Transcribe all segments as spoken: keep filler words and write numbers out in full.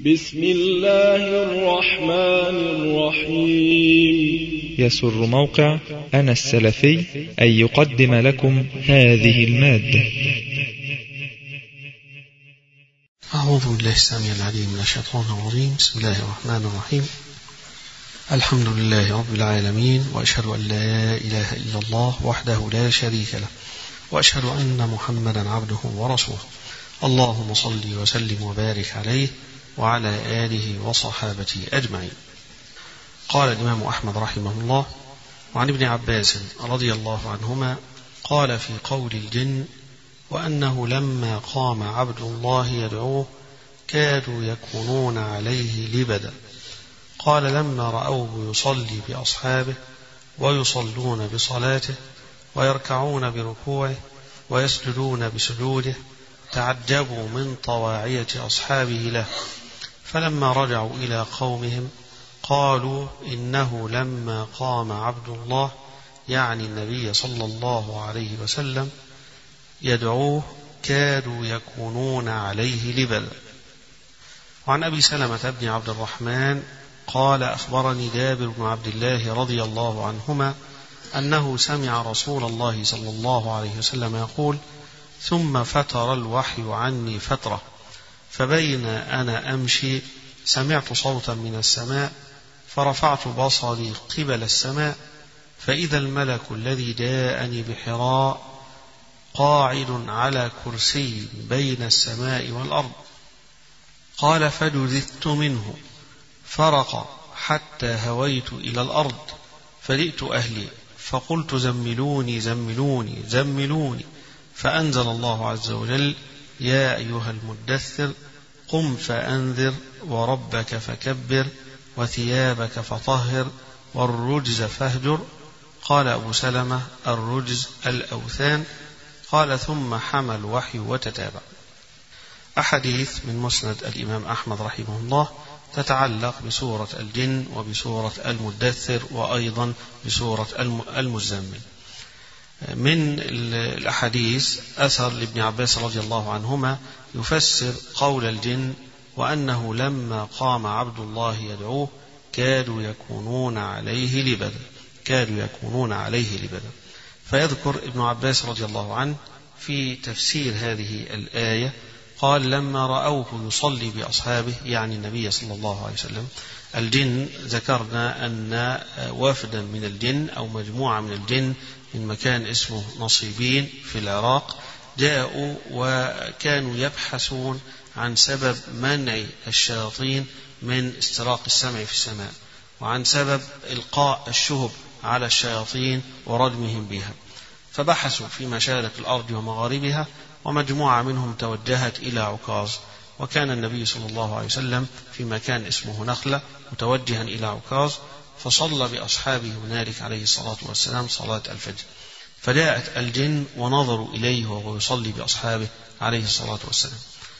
بسم الله الرحمن الرحيم. يسر موقع أنا السلفي أن يقدم لكم هذه المادة. أعوذ بالله السميع العليم من الشيطان الرجيم. بسم الله الرحمن الرحيم. الحمد لله رب العالمين، وأشهد أن لا إله إلا الله وحده لا شريك له، وأشهد أن محمدا عبده ورسوله. اللهم صل وسلم وبارك عليه وعلى آله وصحابته أجمعين. قال الإمام أحمد رحمه الله: وعن ابن عباس رضي الله عنهما قال في قول الجن: وأنه لما قام عبد الله يدعوه كادوا يكونون عليه لبدا. قال: لما رأوه يصلي بأصحابه ويصلون بصلاته ويركعون بركوعه ويسجدون بسجوده تعجبوا من طواعية أصحابه له، فلما رجعوا إلى قومهم قالوا: إنه لما قام عبد الله، يعني النبي صلى الله عليه وسلم، يدعوه كادوا يكونون عليه لبدا. وعن أبي سلمة بن عبد الرحمن قال: أخبرني جابر بن عبد الله رضي الله عنهما أنه سمع رسول الله صلى الله عليه وسلم يقول: ثم فتر الوحي عني فترة، فبين أنا أمشي سمعت صوتا من السماء، فرفعت بصري قبل السماء، فإذا الملك الذي جاءني بحراء قاعد على كرسي بين السماء والأرض. قال: فجذذت منه فرق حتى هويت إلى الأرض، فجئت أهلي فقلت: زملوني زملوني زملوني، فأنزل الله عز وجل: يا أيها المدثر قم فأنذر وربك فكبر وثيابك فطهر والرجز فاهجر. قال أبو سلمة: الرجز الأوثان. قال: ثم حمى الوحي وتتابع. أحاديث من مسند الإمام أحمد رحمه الله تتعلق بسورة الجن وبسورة المدثر وأيضا بسورة المزمل. من الأحاديث أثر لابن عباس رضي الله عنهما يفسر قول الجن: وأنه لما قام عبد الله يدعوه كادوا يكونون عليه لبدا، كادوا يكونون عليه لبدا. فيذكر ابن عباس رضي الله عنه في تفسير هذه الآية قال: لما رأوه يصلي بأصحابه، يعني النبي صلى الله عليه وسلم. الجن ذكرنا أن وفدا من الجن أو مجموعة من الجن من مكان اسمه نصيبين في العراق جاءوا وكانوا يبحثون عن سبب منع الشياطين من استراق السمع في السماء، وعن سبب إلقاء الشهب على الشياطين ورجمهم بها. فبحثوا في مشارق الأرض ومغاربها، ومجموعة منهم توجهت إلى عكاظ، وكان النبي صلى الله عليه وسلم في مكان اسمه نخلة متوجها إلى عكاظ، فصلى بأصحابه هنالك عليه الصلاة والسلام صلاة الفجر. فجاءت الجن ونظروا إليه وهو يصلي بأصحابه عليه الصلاة والسلام.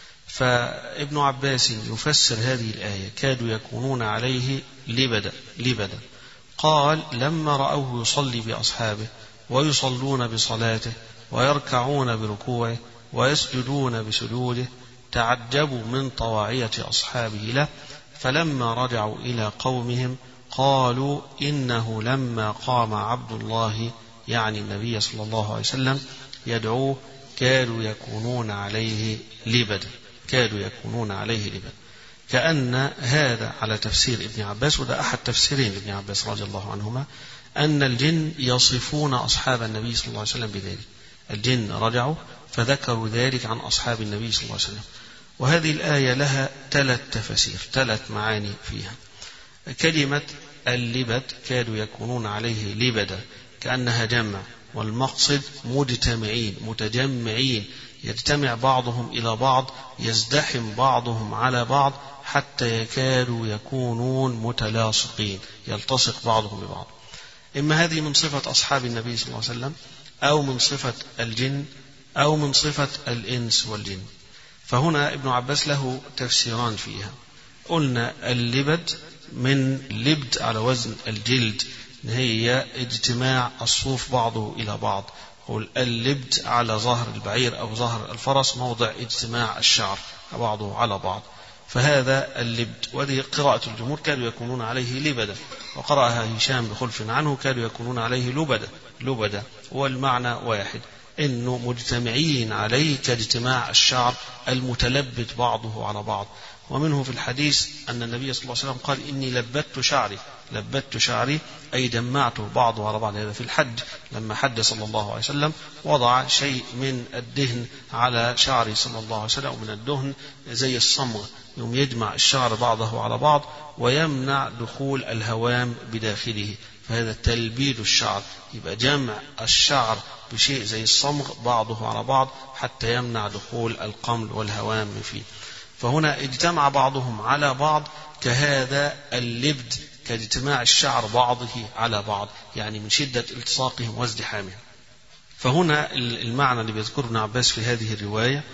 فابن عباس يفسر هذه الآية: كادوا يكونون عليه لبدا لبدا. قال: لما رأوه يصلي بأصحابه ويصلون بصلاته ويركعون بركوعه ويسجدون بسجوده تعجبوا من طواعية أصحابه له، فلما رجعوا إلى قومهم قالوا: إنه لما قام عبد الله، يعني النبي صلى الله عليه وسلم، يدعوه كادوا يكونون عليه لبدا، كادوا يكونون عليه لبدا. كأن هذا على تفسير ابن عباس، وده أحد تفسيرين لابن عباس رضي الله عنهما، أن الجن يصفون أصحاب النبي صلى الله عليه وسلم بذلك. الجن رجعوا فذكروا ذلك عن أصحاب النبي صلى الله عليه وسلم. وهذه الآية لها ثلاث تفسير، ثلاث معاني فيها. كلمة اللبد كادوا يكونون عليه لبدا كأنها جمع، والمقصد مجتمعين متجمعين، يجتمع بعضهم إلى بعض، يزدحم بعضهم على بعض حتى يكادوا يكونون متلاصقين، يلتصق بعضهم ببعض. إما هذه من صفة أصحاب النبي صلى الله عليه وسلم، أو من صفة الجن، أو من صفة الإنس والجن. فهنا ابن عباس له تفسيران فيها. قلنا اللبد من لبد على وزن الجلد، هي اجتماع الصوف بعضه إلى بعض. قل اللبد على ظهر البعير أو ظهر الفرس موضع اجتماع الشعر بعضه على بعض. فهذا اللبد. وهذه قراءة الجمهور كانوا يكونون عليه لبدا، وقرأها هشام بخلف عنه كانوا يكونون عليه لبدا لبدا والمعنى واحد، إنه مجتمعين عليه كاجتماع الشعر المتلبد بعضه على بعض. ومنه في الحديث أن النبي صلى الله عليه وسلم قال إني لبدت شعري لبدت شعري أي دمعته بعضه على بعض. هذا في الحج لما حج صلى الله عليه وسلم وضع شيء من الدهن على شعره صلى الله عليه وسلم، ومن الدهن زي الصمغ يوم يجمع الشعر بعضه على بعض ويمنع دخول الهوام بداخله، فهذا تلبيد الشعر، يبقى جمع الشعر بشيء زي الصمغ بعضه على بعض حتى يمنع دخول القمل والهوام فيه. فهنا اجتمع بعضهم على بعض كهذا اللبد كاجتماع الشعر بعضه على بعض، يعني من شدة التصاقهم وازدحامهم. فهنا المعنى اللي بيذكره ابن عباس في هذه الرواية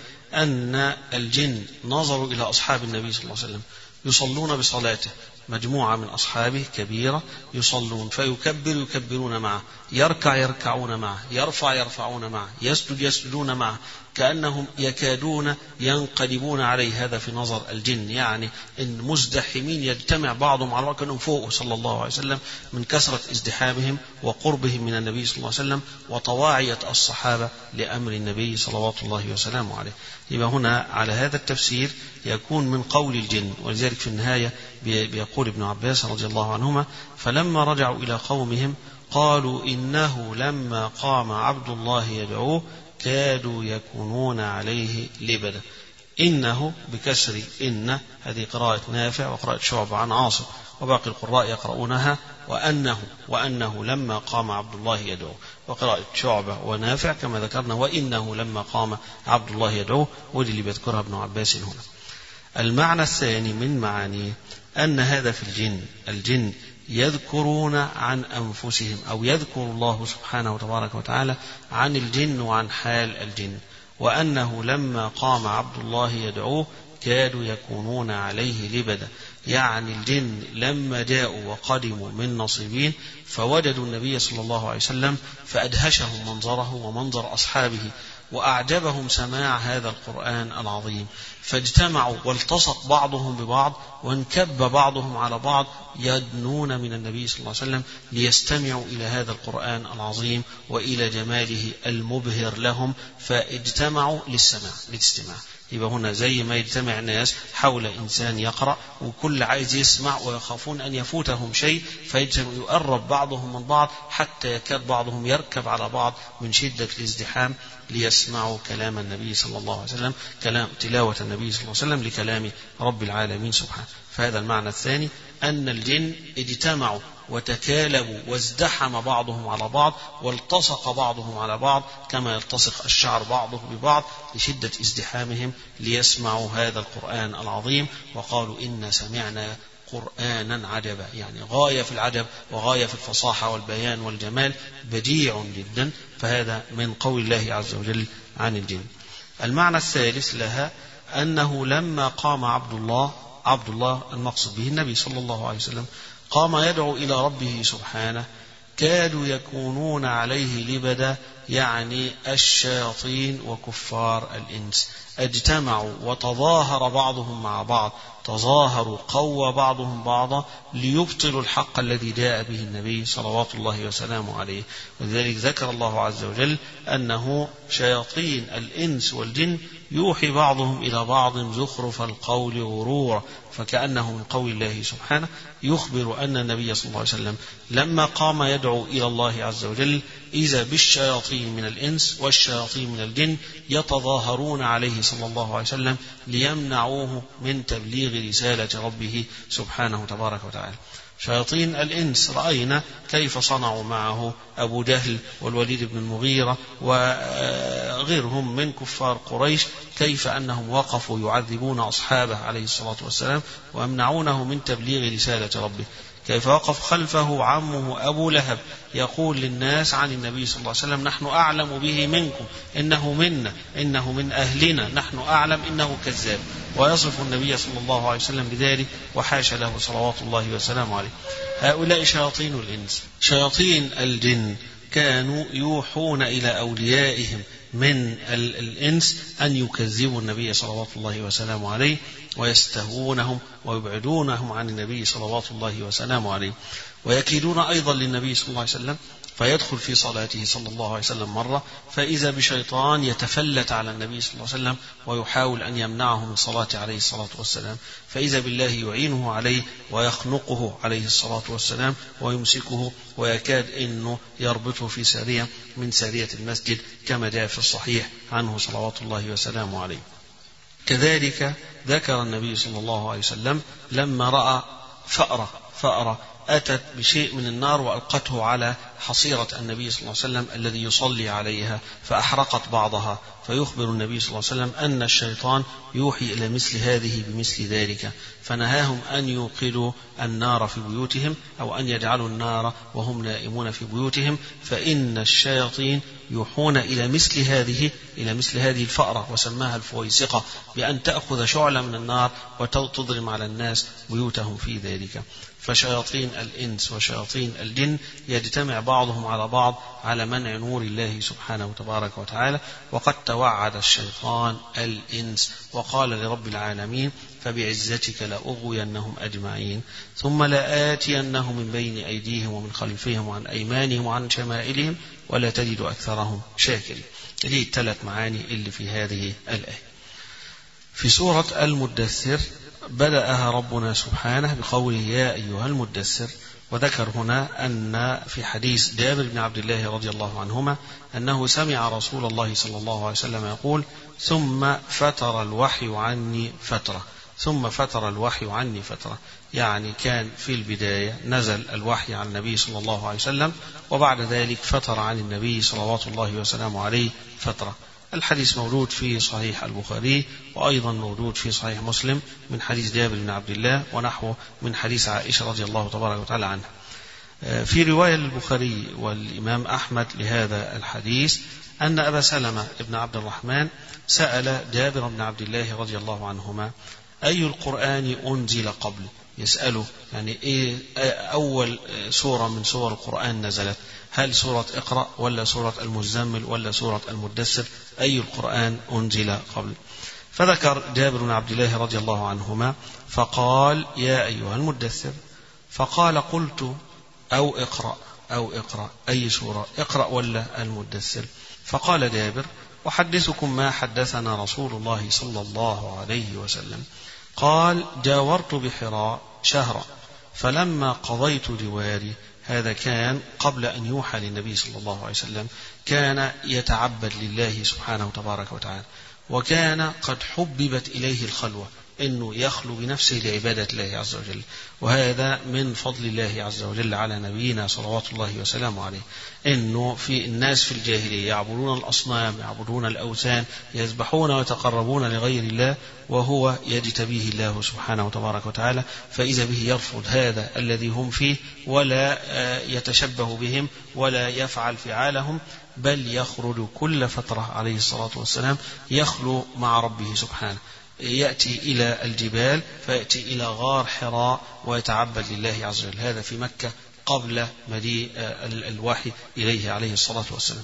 أن الجن نظروا إلى أصحاب النبي صلى الله عليه وسلم يصلون بصلاته، مجموعة من أصحابه كبيرة يصلون، فيكبر يكبرون معه، يركع يركعون معه، يرفع يرفعون معه، يسجد يسجدون معه، كأنهم يكادون ينقلبون عليه. هذا في نظر الجن، يعني إن مزدحمين يجتمع بعضهم على كأنهم فوقه صلى الله عليه وسلم من كثرة ازدحامهم وقربهم من النبي صلى الله عليه وسلم وطواعية الصحابة لأمر النبي صلوات الله وسلامه عليه. يبقى هنا على هذا التفسير يكون من قول الجن. ولذلك في النهاية بيقول ابن عباس رضي الله عنهما فلما رجعوا إلى قومهم قالوا إنه لما قام عبد الله يدعوه كادوا يكونون عليه لبدا. إنه بكسر إن، هذه قراءة نافع وقراءة شعبة عن عاصم، وباقي القراء يقرؤونها وأنه وأنه لما قام عبد الله يدعوه، وقراءة شعبة ونافع كما ذكرنا وإنه لما قام عبد الله يدعوه، ودي اللي بيذكرها ابن عباس هنا. المعنى الثاني من معانيه أن هذا في الجن، الجن يذكرون عن أنفسهم أو يذكر الله سبحانه وتبارك وتعالى عن الجن وعن حال الجن، وأنه لما قام عبد الله يدعوه كادوا يكونون عليه لبدا، يعني الجن لما جاءوا وقدموا من نصيبين فوجدوا النبي صلى الله عليه وسلم فأدهشهم منظره ومنظر أصحابه وأعجبهم سماع هذا القرآن العظيم، فاجتمعوا والتصق بعضهم ببعض وانكب بعضهم على بعض يدنون من النبي صلى الله عليه وسلم ليستمعوا إلى هذا القرآن العظيم وإلى جماله المبهر لهم، فاجتمعوا للسماع للاستماع. يبقى هنا زي ما يجتمع الناس حول إنسان يقرأ وكل عايز يسمع ويخافون أن يفوتهم شيء، فيقرب بعضهم من بعض حتى يكاد بعضهم يركب على بعض من شدة الازدحام ليسمعوا كلام النبي صلى الله عليه وسلم، كلام تلاوة النبي صلى الله عليه وسلم لكلام رب العالمين سبحانه. فهذا المعنى الثاني، أن الجن اجتمعوا وتكالبوا وازدحم بعضهم على بعض والتصق بعضهم على بعض كما يلتصق الشعر بعضه ببعض لشدة ازدحامهم ليسمعوا هذا القرآن العظيم، وقالوا إن سمعنا قرآنا عجبا، يعني غاية في العجب وغاية في الفصاحة والبيان والجمال، بديع جدا. فهذا من قول الله عز وجل عن الجن. المعنى الثالث لها أنه لما قام عبد الله عبد الله المقصود به النبي صلى الله عليه وسلم قام يدعو إلى ربه سبحانه كادوا يكونون عليه لبدا، يعني الشياطين وكفار الإنس اجتمعوا وتظاهر بعضهم مع بعض، تظاهروا قوى بعضهم بعضا ليبطلوا الحق الذي جاء به النبي صلوات الله وسلامه عليه. ولذلك ذكر الله عز وجل أنه شياطين الإنس والجن يوحي بعضهم إلى بعض زخرف القول غرورا، فكأنه من قول الله سبحانه يخبر أن النبي صلى الله عليه وسلم لما قام يدعو إلى الله عز وجل إذا بالشياطين من الإنس والشياطين من الجن يتظاهرون عليه صلى الله عليه وسلم ليمنعوه من تبليغ رسالة ربه سبحانه تبارك وتعالى. شياطين الإنس رأينا كيف صنعوا معه أبو جهل والوليد بن المغيرة وغيرهم من كفار قريش، كيف أنهم وقفوا يعذبون أصحابه عليه الصلاة والسلام ويمنعونه من تبليغ رسالة ربه. كيف وقف خلفه عمه أبو لهب يقول للناس عن النبي صلى الله عليه وسلم نحن أعلم به منكم، إنه منا، إنه من أهلنا، نحن أعلم، إنه كذاب، ويصف النبي صلى الله عليه وسلم بذلك وحاش له صلوات الله وسلامه عليه. هؤلاء شياطين الإنس. شياطين الجن كانوا يوحون إلى أوليائهم من الإنس أن يكذبوا النبي صلوات الله وسلامه عليه ويستهونهم ويبعدونهم عن النبي صلوات الله وسلامه عليه، ويكيدون أيضا للنبي صلى الله عليه وسلم، فيدخل في صلاته صلى الله عليه وسلم مرة فإذا بشيطان يتفلت على النبي صلى الله عليه وسلم ويحاول أن يمنعه من صلاته عليه الصلاة والسلام، فإذا بالله يعينه عليه ويخنقه عليه الصلاة والسلام ويمسكه ويكاد أنه يربطه في سارية من سارية المسجد كما جاء في الصحيح عنه صلوات الله وسلامه عليه. كذلك ذكر النبي صلى الله عليه وسلم لما رأى فأرة فأرة أتت بشيء من النار وألقته على حصيرة النبي صلى الله عليه وسلم الذي يصلي عليها فأحرقت بعضها، فيخبر النبي صلى الله عليه وسلم أن الشيطان يوحي إلى مثل هذه بمثل ذلك، فنهاهم أن يوقدوا النار في بيوتهم أو أن يجعلوا النار وهم نائمون في بيوتهم، فإن الشياطين يوحون إلى مثل هذه إلى مثل هذه الفأرة، وسماها الفويسقة، بأن تأخذ شعلة من النار وتضرم على الناس بيوتهم في ذلك. فشياطين الإنس وشياطين الجن يجتمع بعضهم على بعض على منع نور الله سبحانه تبارك وتعالى. وقد توعد الشيطان الإنس وقال لرب العالمين: فبعزتك لأغوينهم أجمعين ثم لآتينهم من بين أيديهم ومن خلفهم وعن أيمانهم وعن شمائلهم ولا تجد أكثرهم شاكرين. هذه الثلاث معاني اللي في هذه الآية. في سورة المدثر بدأها ربنا سبحانه بقوله: يا أيها المدثر، وذكر هنا أن في حديث جابر بن عبد الله رضي الله عنهما أنه سمع رسول الله صلى الله عليه وسلم يقول: ثم فتر الوحي عني فترة ثم فتر الوحي عني فترة، يعني كان في البداية نزل الوحي عن النبي صلى الله عليه وسلم، وبعد ذلك فتر عن النبي صلوات الله وسلامه عليه فترة. الحديث موجود في صحيح البخاري وأيضا موجود في صحيح مسلم من حديث جابر بن عبد الله ونحوه من حديث عائشة رضي الله تبارك وتعالى عنها. في رواية البخاري والإمام أحمد لهذا الحديث أن أبا سلمة بن عبد الرحمن سأل جابر بن عبد الله رضي الله عنهما: أي القرآن أنزل قبل؟ يسأله يعني إيه أول سورة من سور القرآن نزلت، هل سورة اقرأ ولا سورة المزمل ولا سورة المدثر؟ أي القرآن أنزل قبل؟ فذكر جابر بن عبد الله رضي الله عنهما فقال: يا أيها المدثر. فقال: قلت أو اقرأ أو اقرأ، أي سورة، اقرأ ولا المدثر؟ فقال جابر: أحدثكم ما حدثنا رسول الله صلى الله عليه وسلم. قال: جاورت بحراء شهرا فلما قضيت جواري، هذا كان قبل أن يوحى للنبي صلى الله عليه وسلم، كان يتعبد لله سبحانه تبارك وتعالى، وكان قد حببت إليه الخلوة، أنه يخلو بنفسه لعبادة الله عز وجل، وهذا من فضل الله عز وجل على نبينا صلوات الله وسلامه عليه، أنه في الناس في الجاهلية يعبدون الأصنام، يعبدون الأوثان، يذبحون ويتقربون لغير الله، وهو يجتبيه الله سبحانه وتبارك وتعالى، فإذا به يرفض هذا الذي هم فيه ولا يتشبه بهم ولا يفعل فعالهم، بل يخرج كل فترة عليه الصلاة والسلام يخلو مع ربه سبحانه، يأتي إلى الجبال فيأتي إلى غار حراء ويتعبد لله عز وجل. هذا في مكة قبل مجيء الوحي إليه عليه الصلاة والسلام.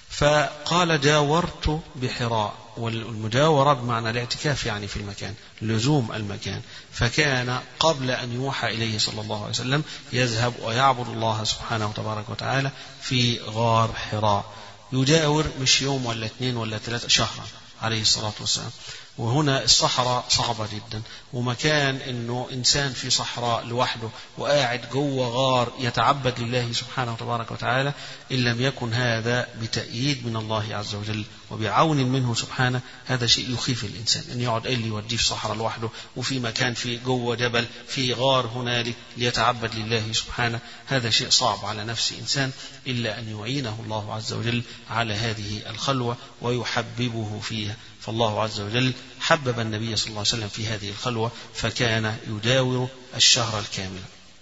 فقال: جاورت بحراء، والمجاورة بمعنى الاعتكاف يعني في المكان، لزوم المكان، فكان قبل أن يوحى إليه صلى الله عليه وسلم يذهب ويعبد الله سبحانه وتبارك وتعالى في غار حراء، يجاور مش يوم ولا اثنين ولا ثلاثة، شهرا عليه الصلاة والسلام. وهنا الصحراء صعبة جدا، ومكان انه انسان في صحراء لوحده وقاعد جوه غار يتعبد لله سبحانه وتبارك وتعالى، ان لم يكن هذا بتأييد من الله عز وجل وبعون منه سبحانه، هذا شيء يخيف الانسان، ان يقعد اللي يوديه في صحراء لوحده وفي مكان في جوه جبل في غار هنالك ليتعبد لله سبحانه، هذا شيء صعب على نفس انسان، الا ان يعينه الله عز وجل على هذه الخلوة ويحببه فيها. فالله عز وجل حبب النبي صلى الله عليه وسلم في هذه الخلوة، فكان يداور الشهر الكامل.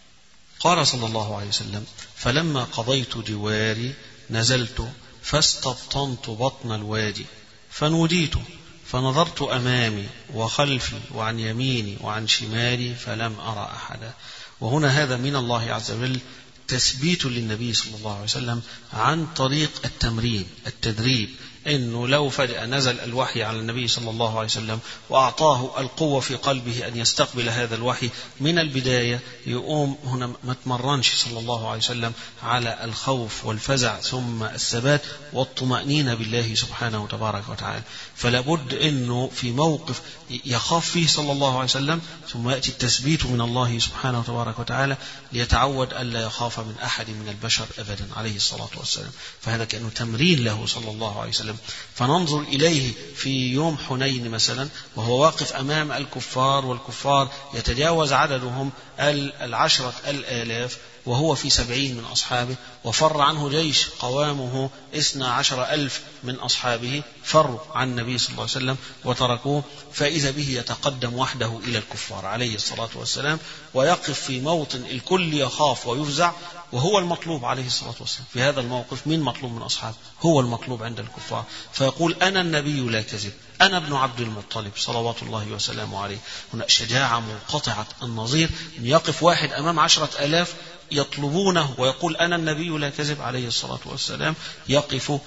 قال صلى الله عليه وسلم: فلما قضيت جواري نزلت فاستبطنت بطن الوادي فنوديت فنظرت أمامي وخلفي وعن يميني وعن شمالي فلم أرى أحدا. وهنا هذا من الله عز وجل تثبيت للنبي صلى الله عليه وسلم عن طريق التمرين التدريب، إنه لو فجأة نزل الوحي على النبي صلى الله عليه وسلم وأعطاه القوة في قلبه أن يستقبل هذا الوحي من البداية، يقوم هنا ما تمرنش صلى الله عليه وسلم على الخوف والفزع ثم الثبات والطمأنينة بالله سبحانه تبارك وتعالى. فلا بد أنه في موقف يخاف فيه صلى الله عليه وسلم ثم يأتي التثبيت من الله سبحانه تبارك وتعالى ليتعود ألا يخاف من أحد من البشر أبدا عليه الصلاة والسلام. فهذا كأنه تمرين له صلى الله عليه وسلم. فننظر إليه في يوم حنين مثلا وهو واقف أمام الكفار، والكفار يتجاوز عددهم العشرة الآلاف وهو في سبعين من أصحابه، وفر عنه جيش قوامه اثنا عشر ألف من أصحابه، فروا عن النبي صلى الله عليه وسلم وتركوه، فإذا به يتقدم وحده إلى الكفار عليه الصلاة والسلام ويقف في موطن الكل يخاف ويفزع، وهو المطلوب عليه الصلاة والسلام في هذا الموقف. من مطلوب من أصحابه؟ هو المطلوب عند الكفار. فيقول أنا النبي لا كذب، أنا ابن عبد المطلب صلوات الله وسلامه عليه. هنا شجاعة منقطعة النظير أن يقف واحد أمام عشرة آلاف يطلبونه ويقول أنا النبي لا كذب عليه الصلاة والسلام، يقف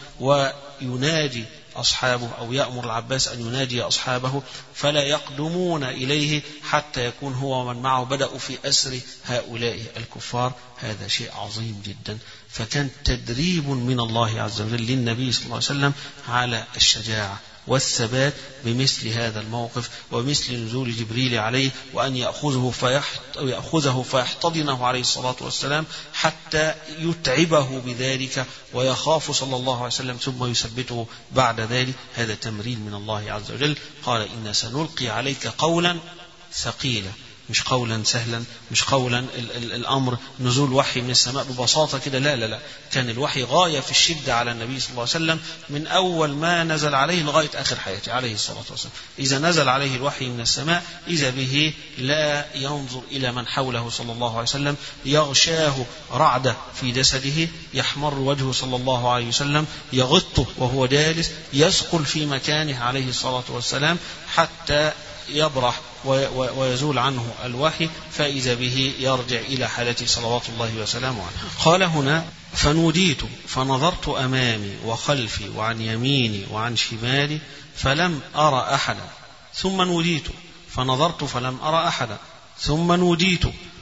وينادي أصحابه أو يأمر العباس أن ينادي أصحابه فلا يقدمون إليه حتى يكون هو ومن معه بدأوا في أسر هؤلاء الكفار. هذا شيء عظيم جدا. فكان تدريب من الله عز وجل للنبي صلى الله عليه وسلم على الشجاعة والثبات بمثل هذا الموقف ومثل نزول جبريل عليه وأن يأخذه, فيحت يأخذه فيحتضنه عليه الصلاة والسلام حتى يتعبه بذلك ويخاف صلى الله عليه وسلم ثم يثبته بعد ذلك. هذا تمرين من الله عز وجل. قال إن سنلقي عليك قولا ثقيلا، مش قولا سهلا، مش قولا ال ال الأمر نزول وحي من السماء ببساطة كده، لا لا لا، كان الوحي غاية في الشدة على النبي صلى الله عليه وسلم من أول ما نزل عليه لغاية آخر حياته عليه الصلاة والسلام. إذا نزل عليه الوحي من السماء إذا به لا ينظر إلى من حوله صلى الله عليه وسلم، يغشاه رعدة في جسده، يحمر وجهه صلى الله عليه وسلم، يغطه وهو جالس، يثقل في مكانه عليه الصلاة والسلام حتى يبرح ويزول عنه الوحي، فإذا به يرجع إلى حالته صلوات الله وسلامه عليه. قال هنا فنوديت فنظرت أمامي وخلفي وعن يميني وعن شمالي فلم أرى أحدا، ثم نوديت فنظرت فلم أرى أحدا، ثم نوديت.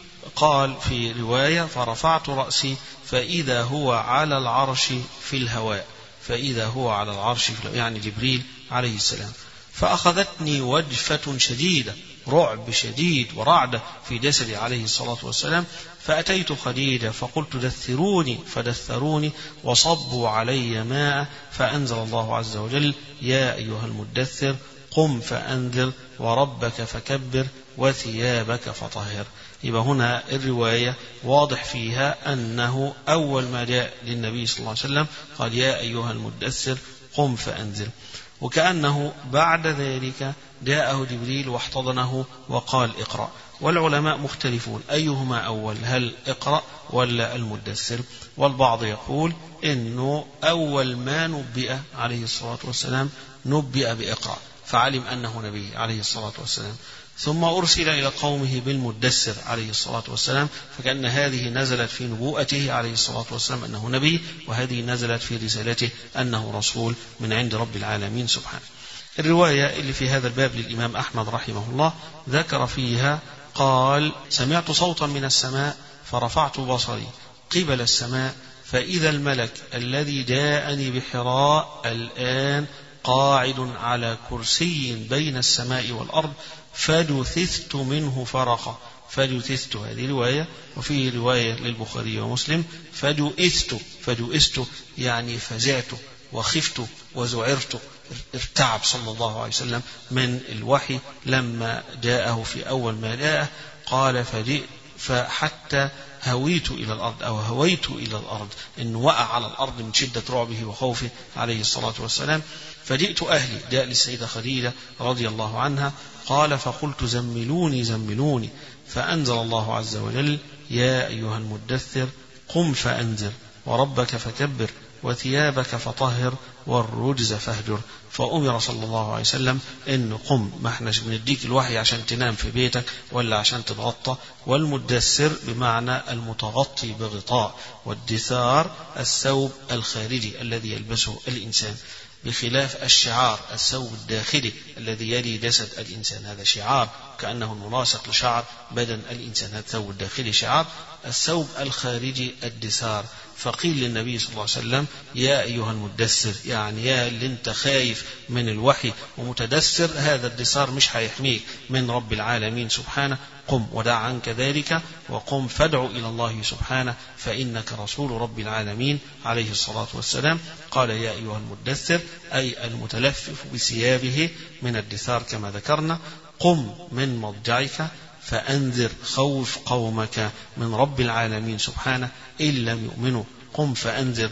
قال في رواية فرفعت رأسي فإذا هو على العرش في الهواء، فإذا هو على العرش في الهواء يعني جبريل عليه السلام. فأخذتني وجفة شديدة، رعب شديد ورعدة في جسدي عليه الصلاة والسلام. فأتيت خديجة فقلت دثروني فدثروني وصبوا علي ماء، فأنزل الله عز وجل يا أيها المدثر قم فأنذر وربك فكبر وثيابك فطهر. يبقى هنا الرواية واضح فيها أنه أول ما جاء للنبي صلى الله عليه وسلم قال يا أيها المدثر قم فأنذر، وكأنه بعد ذلك جاءه جبريل واحتضنه وقال اقرأ. والعلماء مختلفون أيهما أول، هل اقرأ ولا المدثر؟ والبعض يقول إنه أول ما نبئ عليه الصلاة والسلام نبئ بإقرأ فعلم أنه نبي عليه الصلاة والسلام، ثم أرسل إلى قومه بالمدثر عليه الصلاة والسلام، فكأن هذه نزلت في نبوءته عليه الصلاة والسلام أنه نبي، وهذه نزلت في رسالته أنه رسول من عند رب العالمين سبحانه. الرواية اللي في هذا الباب للإمام أحمد رحمه الله ذكر فيها قال سمعت صوتا من السماء فرفعت بصري قبل السماء فإذا الملك الذي جاءني بحراء الآن قاعد على كرسي بين السماء والأرض فجثثت منه فرقة. فجثثت هذه رواية، وفيه رواية للبخاري ومسلم فجئثت، فجئثت يعني فزعت وخفت وذعرت، ارتعب صلى الله عليه وسلم من الوحي لما جاءه في أول ما جاءه. قال فجئت فحتى هويت إلى الأرض أو هويت إلى الأرض، إن وقع على الأرض من شدة رعبه وخوفه عليه الصلاة والسلام. فجئت أهلي، جاء للسيدة خديجة رضي الله عنها، قال فقلت زملوني زملوني، فأنزل الله عز وجل يا أيها المدثر قم فأنذر وربك فكبر وثيابك فطهر والرجز فاهجر. فأمر صلى الله عليه وسلم إن قم، ما احناش بنديك الوحي عشان تنام في بيتك ولا عشان تتغطى. والمدثر بمعنى المتغطي بغطاء، والدثار الثوب الخارجي الذي يلبسه الإنسان، بخلاف الشعار الثوب الداخلي الذي يلي جسد الإنسان، هذا شعار كأنه الملاصق لشعر بدن الإنسان، هذا الثوب الداخلي شعار. الثوب الخارجي الدثار. فقيل للنبي صلى الله عليه وسلم يا أيها المدثر، يعني يا اللي انت خايف من الوحي ومتدثر، هذا الدثار مش هيحميك من رب العالمين سبحانه، قم ودع عنك ذلك وقم فادع إلى الله سبحانه فإنك رسول رب العالمين عليه الصلاة والسلام. قال يا أيها المدثر أي المتلفف بثيابه من الدثار كما ذكرنا. قم من مضجعك فأنذر، خوف قومك من رب العالمين سبحانه إن لم يؤمنوا. قم فأنذر.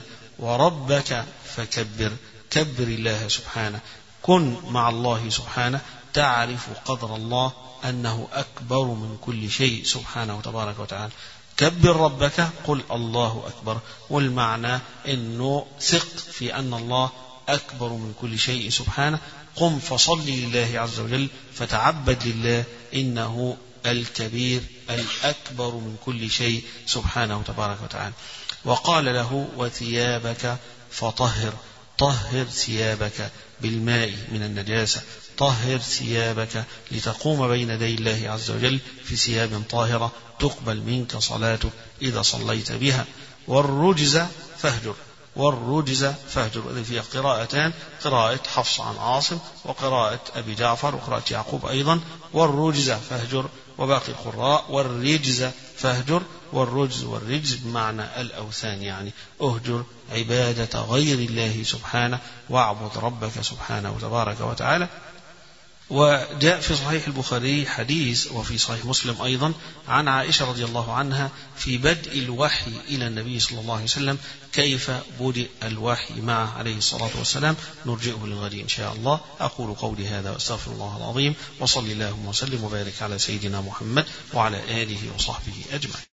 وربك فكبر، كبر الله سبحانه، كن مع الله سبحانه، تعرف قدر الله أنه أكبر من كل شيء سبحانه وتبارك وتعالى. كبر ربك، قل الله أكبر. والمعنى أنه ثق في أن الله أكبر من كل شيء سبحانه. قم فصل لله عز وجل، فتعبد لله، إنه الكبير الأكبر من كل شيء سبحانه وتبارك وتعالى. وقال له وثيابك فطهر، طهر ثيابك بالماء من النجاسة، طهر ثيابك لتقوم بين يدي الله عز وجل في ثياب طاهرة تقبل منك صلاتك إذا صليت بها. والرجز فاهجر، والرجز فاهجر. فيها قراءتان، قراءة حفص عن عاصم وقراءة أبي جعفر وقراءة يعقوب أيضا. والرجز فاهجر، وباقي القراء والرجز فاهجر. والرجز والرجز بمعنى الأوثان، يعني أهجر عبادة غير الله سبحانه واعبد ربك سبحانه وتبارك وتعالى. وجاء في صحيح البخاري حديث، وفي صحيح مسلم أيضا، عن عائشة رضي الله عنها في بدء الوحي إلى النبي صلى الله عليه وسلم، كيف بدأ الوحي معه عليه الصلاة والسلام. نرجئه للغد إن شاء الله. أقول قولي هذا وأستغفر الله العظيم، وصلي اللهم وسلم وبارك على سيدنا محمد وعلى آله وصحبه أجمعين.